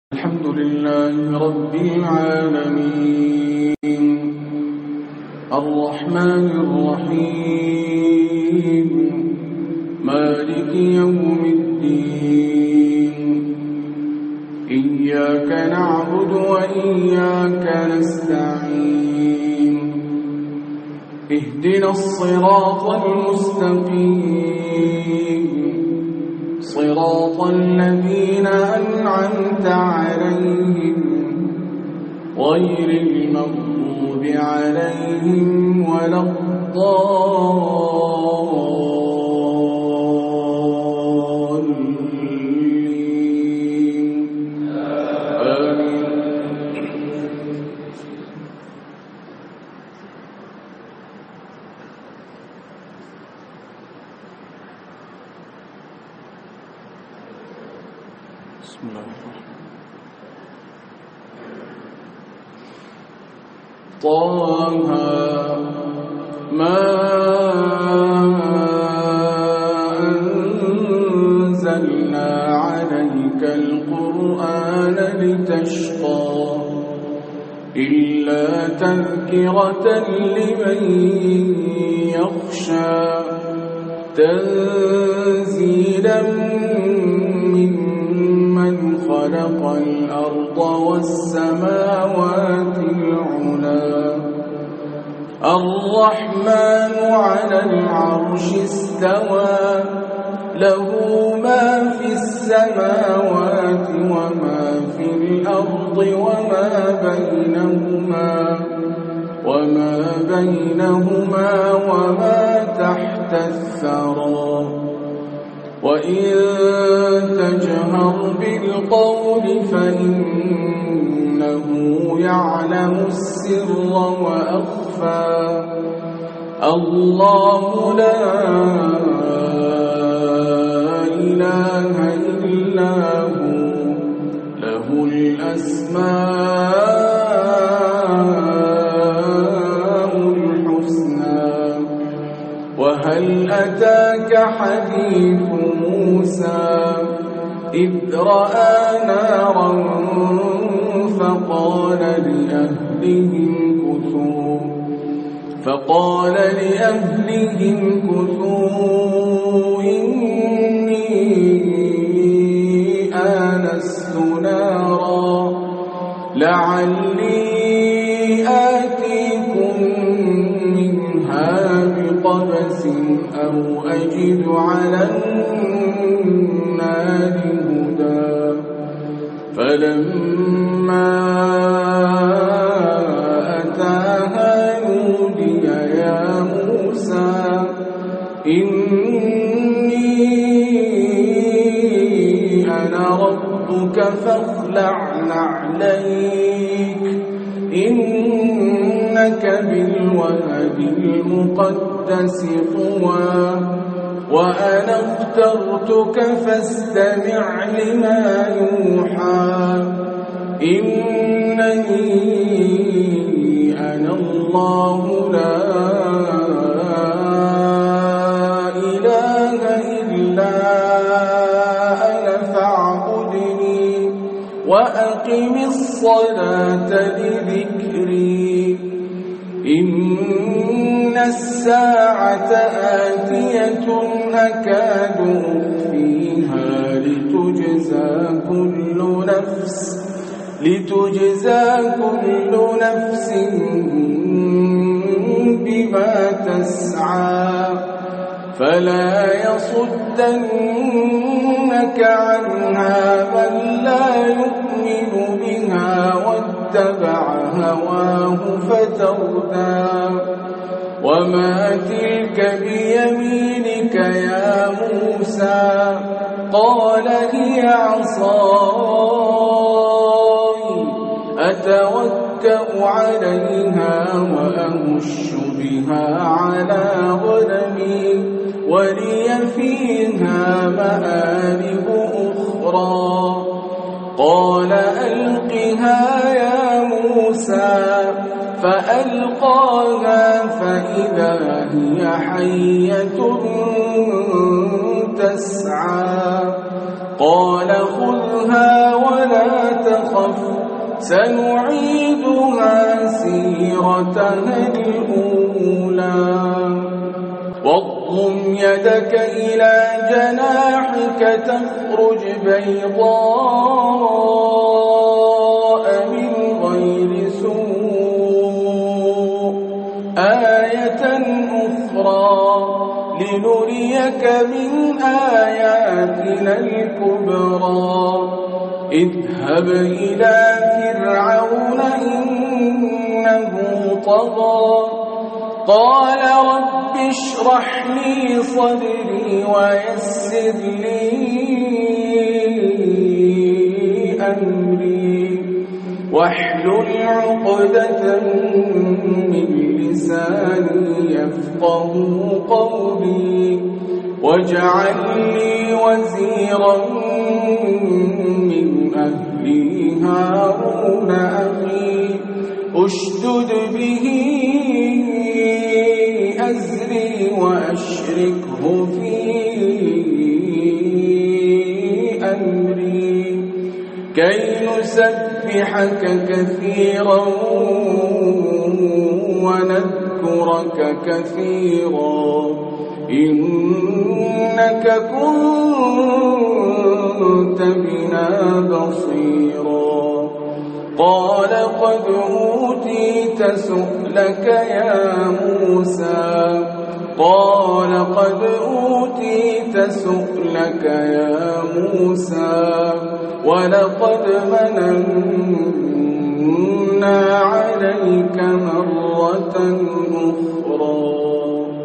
الحمد لله رب العالمين الرحمن الرحيم مالك يوم الدين إياك نعبد وإياك نستعين اهدنا الصراط المستقيم صراط الذين أنعمت عليهم غير المغضوب عليهم ولا الضالين آمين. بسم الله الرحمن الرحيم طه ما أنزلنا عليك القرآن لتشقى إلا تذكرة لمن يخشى تنزيلا خلق الأرض والسماوات العلى الرحمن على العرش استوى له ما في السماوات وما في الأرض وما بينهما وما تحت الثرى وإن تجهر بالقول فإنه يعلم السر وأخفى الله لا إله إلا هو له الأسماء الحسنى وهل أتاك حديث موسى إذ رأى نارا فقال لأهلهم كثوا إني آنست نارا لعلي آتيكم منها بقبس أو أجد على النار هدى فلما أتاها نودي يا موسى إني أنا ربك فاخلع نعليك إنك بالوادي المقدس طوى وأنا اخترتك فاستمع لما يوحى إنني أنا الله لا إله إلا أنا فاعبدني وأقم الصلاة لذكري إن الساعة آتية أكاد أخفيها لتجزى كل نفس بما تسعى فلا يصدنك عنها من لا يؤمن بها واتبع هواه فتردى وما تلك بيمينك يا موسى قال هي عصاي أتوكأ عليها وأهش بها على غنمي ولي فيها مآرب أخرى قال ألقها يا موسى فألقاها فإذا هي حية تسعى قال خذها ولا تخف سنعيدها سيرتها الأولى واضم يدك إلى جناحك تخرج بيضاء من غير سوء آية أخرى لنريك من آياتنا الكبرى اذهب إلى فرعون إنه طغى قال رب اشرح لي صدري ويسر لي أمري واحلل عقدة من لساني يفقهوا قولي واجعل لي وزيرا من أهلي هارون أخي اشدد به أزري وأشركه في أمري كي نسبحك كثيرا ونذكرك كثيرا إنك كنت بنا بصيرا قال قد أوتيت سؤلك يا موسى قال قد أوتيت سؤلك يا موسى ولقد مننا عليك مرة أخرى